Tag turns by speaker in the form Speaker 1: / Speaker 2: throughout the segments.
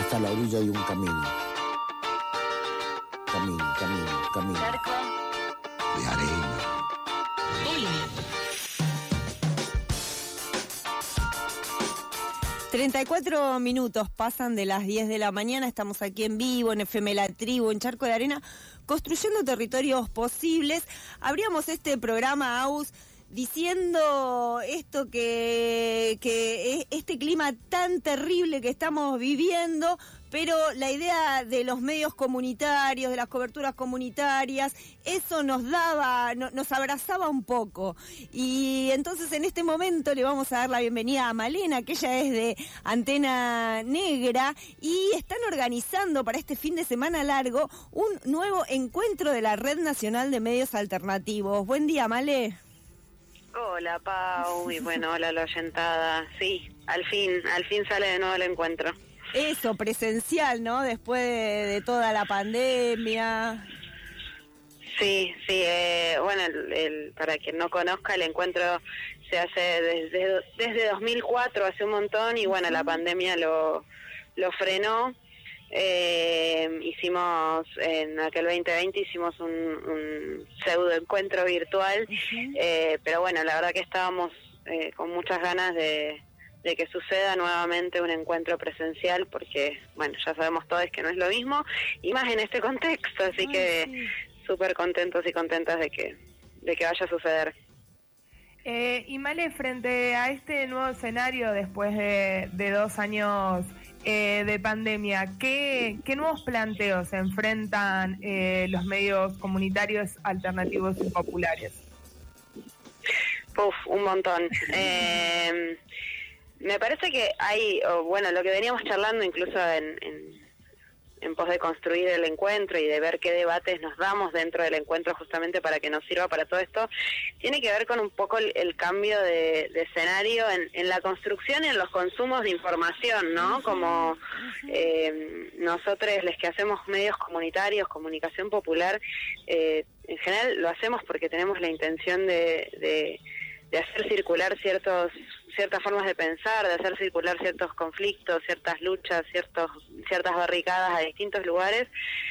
Speaker 1: hasta la orilla hay un camino. Camino.
Speaker 2: Cerco.
Speaker 1: De arena.
Speaker 2: Bullying.
Speaker 3: 34 minutos pasan de las 10 de la mañana, estamos aquí en vivo, en FM La Tribu, en Charco de Arena, construyendo territorios posibles. Abríamos este programa, Aus, diciendo esto que este clima tan terrible que estamos viviendo, pero la idea de los medios comunitarios, de las coberturas comunitarias, eso nos abrazaba un poco. Y entonces en este momento le vamos a dar la bienvenida a Malena, que ella es de Antena Negra, y están organizando para este fin de semana largo un nuevo encuentro de la Red Nacional de Medios Alternativos. Buen día, Malé.
Speaker 4: Hola, Pau, y bueno, hola, la oyentada. Sí, al fin sale de nuevo el encuentro.
Speaker 3: Eso, presencial, ¿no? Después de toda la pandemia.
Speaker 4: Sí, bueno, para quien no conozca, el encuentro se hace desde 2004, hace un montón, y bueno, la pandemia lo frenó. Hicimos en aquel 2020 hicimos un pseudo encuentro virtual, pero bueno, la verdad que estábamos con muchas ganas de que suceda nuevamente un encuentro presencial, porque bueno, ya sabemos todos que no es lo mismo, y más en este contexto, así que súper contentos y contentas de que vaya a suceder.
Speaker 5: Y Male, frente a este nuevo escenario después de 2 años de pandemia, ¿qué nuevos planteos enfrentan los medios comunitarios alternativos y populares?
Speaker 4: Un montón. Me parece que hay, bueno, lo que veníamos charlando incluso en pos de construir el encuentro y de ver qué debates nos damos dentro del encuentro justamente para que nos sirva para todo esto, tiene que ver con un poco el cambio de escenario en la construcción y en los consumos de información, ¿no? Como nosotros, los que hacemos medios comunitarios, comunicación popular, en general lo hacemos porque tenemos la intención de hacer circular ciertas formas de pensar, de hacer circular ciertos conflictos, ciertas luchas, ciertas barricadas a distintos lugares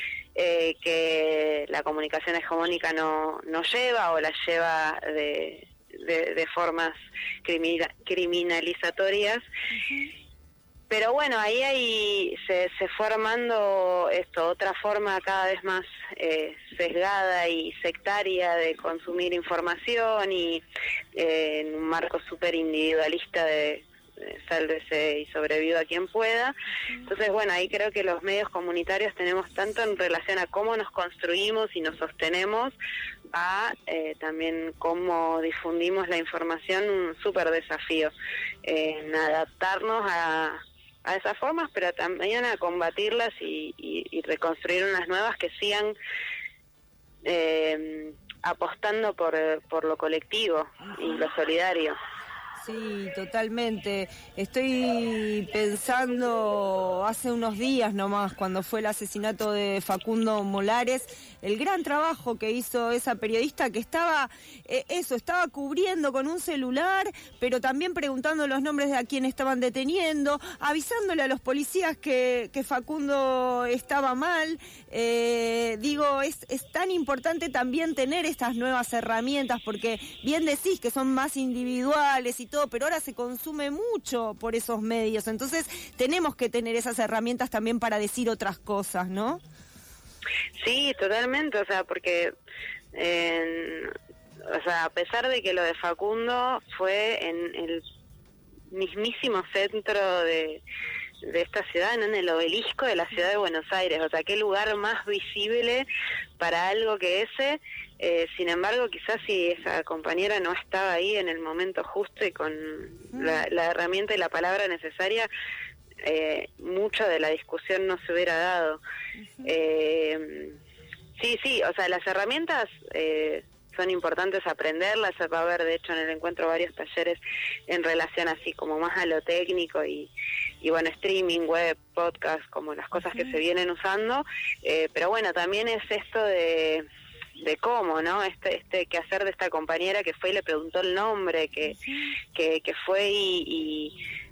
Speaker 4: que la comunicación hegemónica no lleva, o las lleva de formas criminalizatorias. Pero bueno, ahí se fue armando otra forma cada vez más sesgada y sectaria de consumir información, y en un marco súper individualista de sálvese y sobreviva quien pueda. Entonces, bueno, ahí creo que los medios comunitarios tenemos tanto en relación a cómo nos construimos y nos sostenemos, a también cómo difundimos la información, un súper desafío en adaptarnos a esas formas, pero también a combatirlas y reconstruir unas nuevas que sigan apostando por lo colectivo y lo solidario.
Speaker 3: Sí, totalmente. Estoy pensando hace unos días nomás, cuando fue el asesinato de Facundo Molares, el gran trabajo que hizo esa periodista que estaba cubriendo con un celular, pero también preguntando los nombres de a quien estaban deteniendo, avisándole a los policías que Facundo estaba mal. Es tan importante también tener estas nuevas herramientas, porque bien decís que son más individuales y todo, pero ahora se consume mucho por esos medios, entonces tenemos que tener esas herramientas también para decir otras cosas, ¿no?
Speaker 4: Sí, totalmente, o sea, porque a pesar de que lo de Facundo fue en el mismísimo centro de esta ciudad, ¿no? En el obelisco de la ciudad de Buenos Aires, o sea, qué lugar más visible para algo que ese. Sin embargo, quizás si esa compañera no estaba ahí en el momento justo y con la herramienta y la palabra necesaria, mucho de la discusión no se hubiera dado. Sí, o sea, las herramientas son importantes aprenderlas. Va a haber, de hecho, en el encuentro varios talleres en relación así como más a lo técnico y bueno, streaming, web, podcast, como las cosas que se vienen usando, pero bueno, también es esto de cómo, ¿no? Este quehacer de esta compañera que fue y le preguntó el nombre, que fue y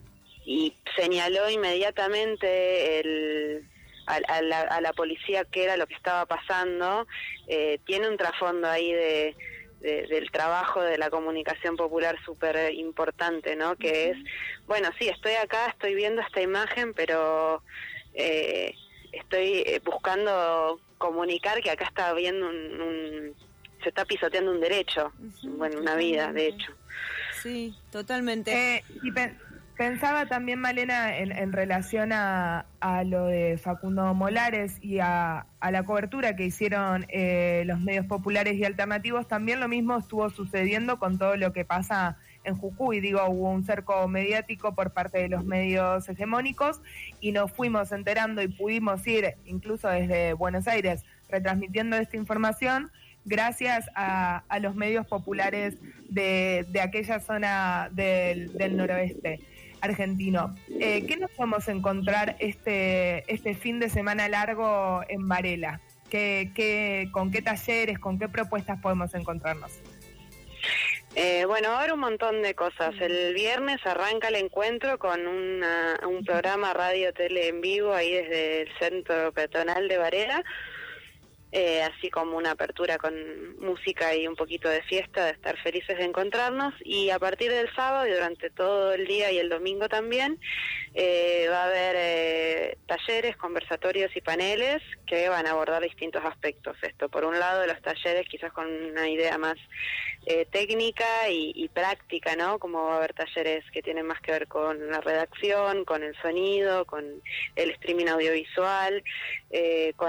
Speaker 4: señaló inmediatamente a la policía qué era lo que estaba pasando. Tiene un trasfondo ahí del trabajo de la comunicación popular súper importante, ¿no? Que es, bueno, sí, estoy acá, estoy viendo esta imagen, pero estoy buscando comunicar que acá está habiendo se está pisoteando un derecho, bueno, una vida, de hecho.
Speaker 3: Sí, totalmente.
Speaker 5: Y pensaba también, Malena, en relación a lo de Facundo Molares y a la cobertura que hicieron los medios populares y alternativos. También lo mismo estuvo sucediendo con todo lo que pasa en Jujuy. Digo, hubo un cerco mediático por parte de los medios hegemónicos y nos fuimos enterando y pudimos ir, incluso desde Buenos Aires, retransmitiendo esta información gracias a los medios populares de aquella zona del noroeste argentino. ¿Qué nos podemos encontrar este fin de semana largo en Varela? ¿Con qué talleres, con qué propuestas podemos encontrarnos?
Speaker 4: Bueno, va a haber un montón de cosas. El viernes arranca el encuentro con un programa radio-tele en vivo ahí desde el centro peatonal de Varela, así como una apertura con música y un poquito de fiesta, de estar felices de encontrarnos. Y a partir del sábado y durante todo el día y el domingo también va a haber talleres, conversatorios y paneles que van a abordar distintos aspectos. Esto, por un lado, los talleres quizás con una idea más técnica y práctica, ¿no? Como va a haber talleres que tienen más que ver con la redacción, con el sonido, con el streaming audiovisual, con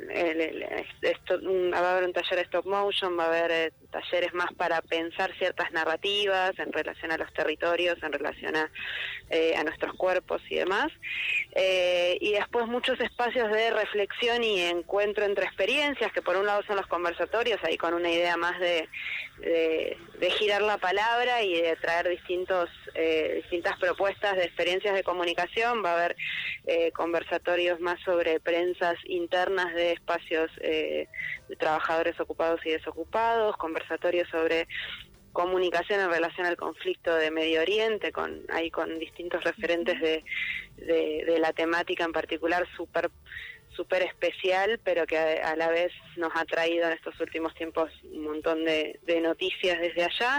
Speaker 4: va a haber un taller de stop motion, va a haber talleres más para pensar ciertas narrativas en relación a los territorios, en relación a nuestros cuerpos y demás. Y después muchos espacios de reflexión y encuentro entre experiencias, que por un lado son los conversatorios, ahí con una idea más de girar la palabra y de traer distintas propuestas de experiencias de comunicación. Va a haber conversatorios más sobre prensas internas de espacios de trabajadores ocupados y desocupados, conversatorios sobre comunicación en relación al conflicto de Medio Oriente, con distintos referentes de la temática en particular, súper especial, pero que a la vez nos ha traído en estos últimos tiempos un montón de noticias desde allá.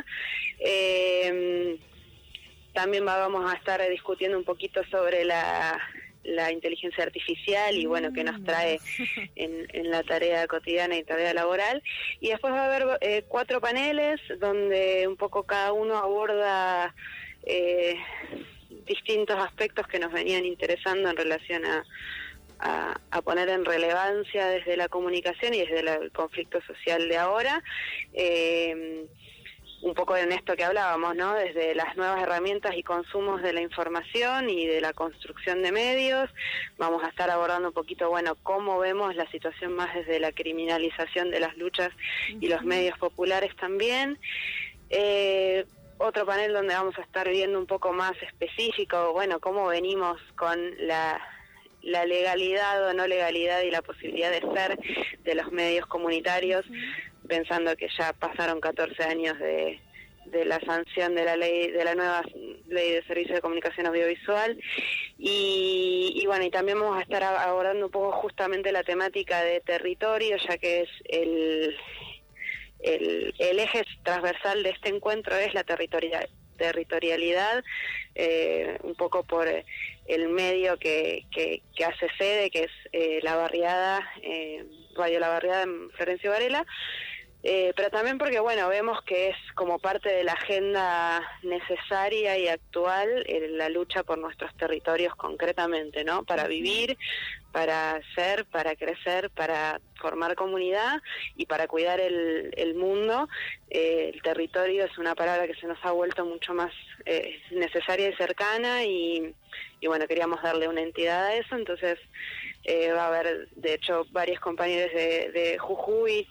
Speaker 4: También vamos a estar discutiendo un poquito sobre la inteligencia artificial y bueno, que nos trae en la tarea cotidiana y tarea laboral. Y después va a haber 4 paneles donde un poco cada uno aborda distintos aspectos que nos venían interesando en relación a poner en relevancia desde la comunicación y desde el conflicto social de ahora. Un poco en esto que hablábamos, ¿no? Desde las nuevas herramientas y consumos de la información y de la construcción de medios. Vamos a estar abordando un poquito, bueno, cómo vemos la situación más desde la criminalización de las luchas y los medios populares también. Otro panel donde vamos a estar viendo un poco más específico, bueno, cómo venimos con la legalidad o no legalidad y la posibilidad de ser de los medios comunitarios, pensando que ya pasaron 14 años de la sanción de la nueva ley de servicios de comunicación audiovisual y bueno, y también vamos a estar abordando un poco justamente la temática de territorio, ya que es el eje transversal de este encuentro es la territorialidad, un poco por el medio que hace sede, que es La Barriada, Radio La Barriada en Florencio Varela, pero también porque bueno, vemos que es como parte de la agenda necesaria y actual la lucha por nuestros territorios concretamente, ¿no? Para vivir, para ser, para crecer, para formar comunidad y para cuidar el mundo. El territorio es una palabra que se nos ha vuelto mucho más necesaria y cercana y bueno, queríamos darle una entidad a eso. Entonces va a haber, de hecho, varios compañeros de Jujuy,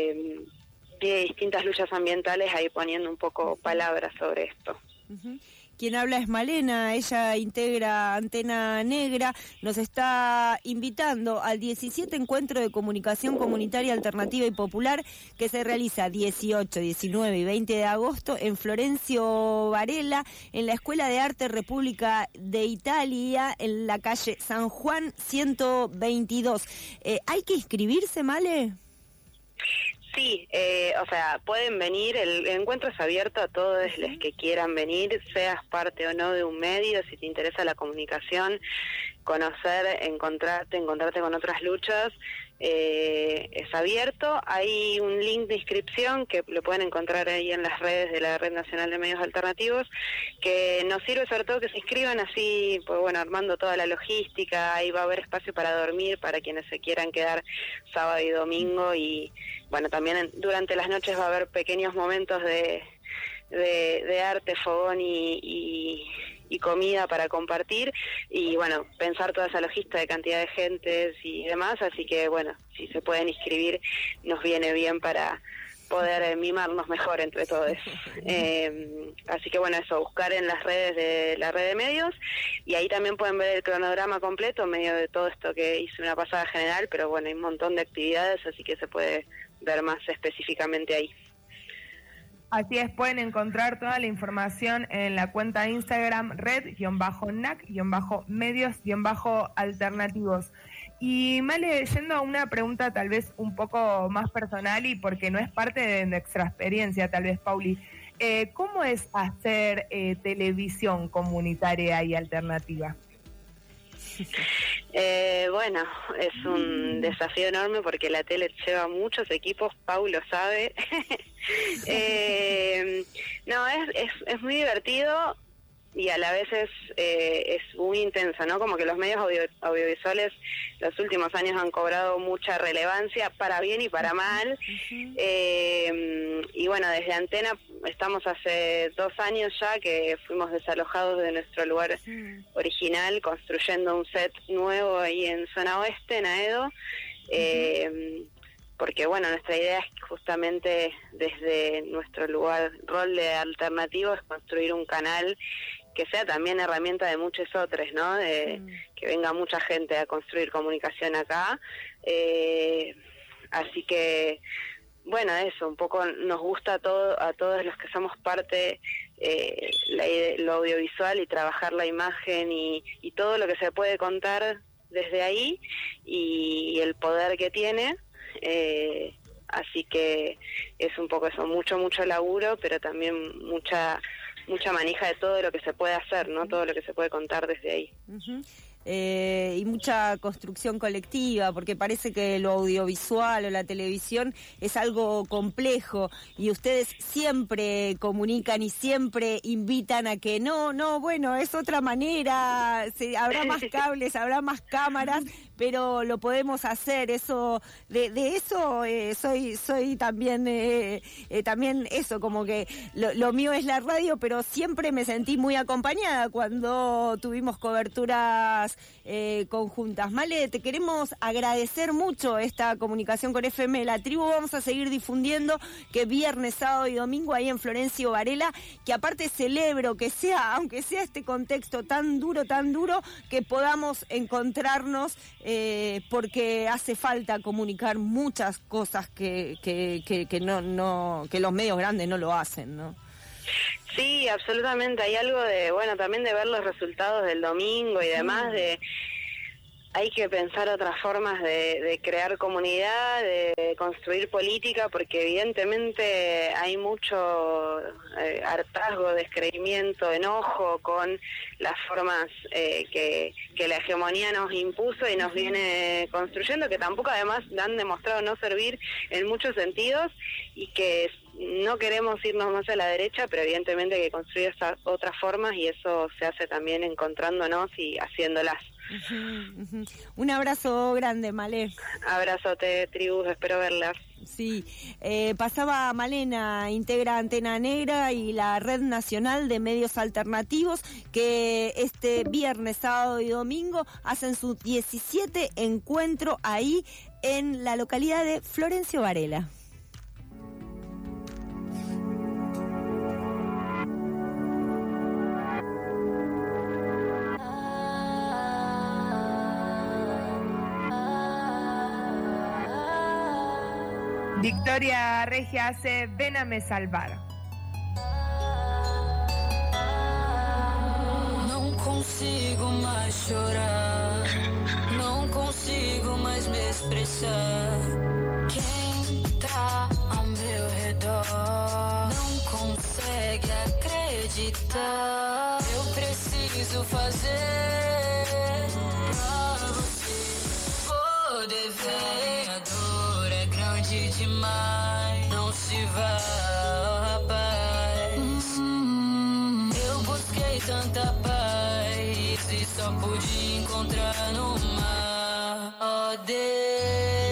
Speaker 4: de distintas luchas ambientales ahí poniendo un poco palabras sobre esto.
Speaker 3: Quien habla es Malena, ella integra Antena Negra, nos está invitando al 17 Encuentro de Comunicación Comunitaria Alternativa y Popular que se realiza 18, 19 y 20 de agosto en Florencio Varela, en la Escuela de Arte República de Italia, en la calle San Juan 122. ¿Hay que inscribirse, Male?
Speaker 4: Sí, o sea, pueden venir, el encuentro es abierto a todos los que quieran venir, seas parte o no de un medio, si te interesa la comunicación, conocer, encontrarte con otras luchas, es abierto. Hay un link de inscripción que lo pueden encontrar ahí en las redes de la Red Nacional de Medios Alternativos, que nos sirve sobre todo que se inscriban así, pues bueno, armando toda la logística. Ahí va a haber espacio para dormir para quienes se quieran quedar sábado y domingo, y bueno, también durante las noches va a haber pequeños momentos de arte, fogón y comida para compartir, y bueno, pensar toda esa logística de cantidad de gentes y demás, así que bueno, si se pueden inscribir nos viene bien para poder mimarnos mejor entre todos. Así que bueno, eso, buscar en las redes de la red de medios, y ahí también pueden ver el cronograma completo en medio de todo esto que hice una pasada general, pero bueno, hay un montón de actividades, así que se puede ver más específicamente ahí.
Speaker 5: Así es, pueden encontrar toda la información en la cuenta de Instagram red-nac-medios-alternativos. Y Male, yendo a una pregunta tal vez un poco más personal y porque no es parte de nuestra experiencia, tal vez, Pauli, ¿cómo es hacer televisión comunitaria y alternativa?
Speaker 4: Bueno, es un desafío enorme porque la tele lleva muchos equipos, Pau lo sabe. No, es muy divertido y a la vez es muy intenso, ¿no? Como que los medios audiovisuales los últimos años han cobrado mucha relevancia, para bien y para mal. Y bueno, desde Antena estamos hace 2 años ya que fuimos desalojados de nuestro lugar original, construyendo un set nuevo ahí en Zona Oeste, en Aedo. Porque bueno, nuestra idea es justamente desde nuestro rol de alternativo es construir un canal que sea también herramienta de muchos otros, ¿no? Que venga mucha gente a construir comunicación acá. Así que, bueno, eso, un poco nos gusta a todos los que somos parte lo audiovisual y trabajar la imagen y todo lo que se puede contar desde ahí y el poder que tiene. Así que es un poco eso, mucho laburo, pero también mucha manija de todo lo que se puede hacer, ¿no? Todo lo que se puede contar desde ahí.
Speaker 3: Y mucha construcción colectiva, porque parece que lo audiovisual o la televisión es algo complejo y ustedes siempre comunican y siempre invitan a que bueno, es otra manera, habrá más cables, habrá más cámaras, pero lo podemos hacer. Eso de eso soy también eso, como que lo mío es la radio, pero siempre me sentí muy acompañada cuando tuvimos coberturas conjuntas. Male, te queremos agradecer mucho esta comunicación con FM La Tribu. Vamos a seguir difundiendo que viernes, sábado y domingo ahí en Florencio Varela, que aparte celebro que sea, aunque sea este contexto tan duro, que podamos encontrarnos, porque hace falta comunicar muchas cosas que los medios grandes no lo hacen, ¿no?
Speaker 4: Sí, absolutamente. Hay algo de, bueno, también de ver los resultados del domingo y demás, hay que pensar otras formas de crear comunidad, de construir política, porque evidentemente hay mucho hartazgo, descreimiento, enojo con las formas que la hegemonía nos impuso y nos viene construyendo, que tampoco además han demostrado no servir en muchos sentidos, y que no queremos irnos más a la derecha, pero evidentemente hay que construir estas otras formas, y eso se hace también encontrándonos y haciéndolas.
Speaker 3: Un abrazo grande, Malé.
Speaker 4: Abrazote, tribus, espero verlas.
Speaker 3: Sí, pasaba Malena, integra Antena Negra y la Red Nacional de Medios Alternativos, que este viernes, sábado y domingo hacen su 17 encuentro ahí en la localidad de Florencio Varela.
Speaker 5: Victoria Regia hace Ven a me salvar.
Speaker 6: Não consigo mais chorar, não consigo mais me expressar. Quem tá ao meu redor não consegue acreditar. Eu preciso fazer pra você poder ver. A dor é grande demais, não se vai, rapaz. Eu busquei tanta paz e só pude encontrar no mar. Oh, Deus.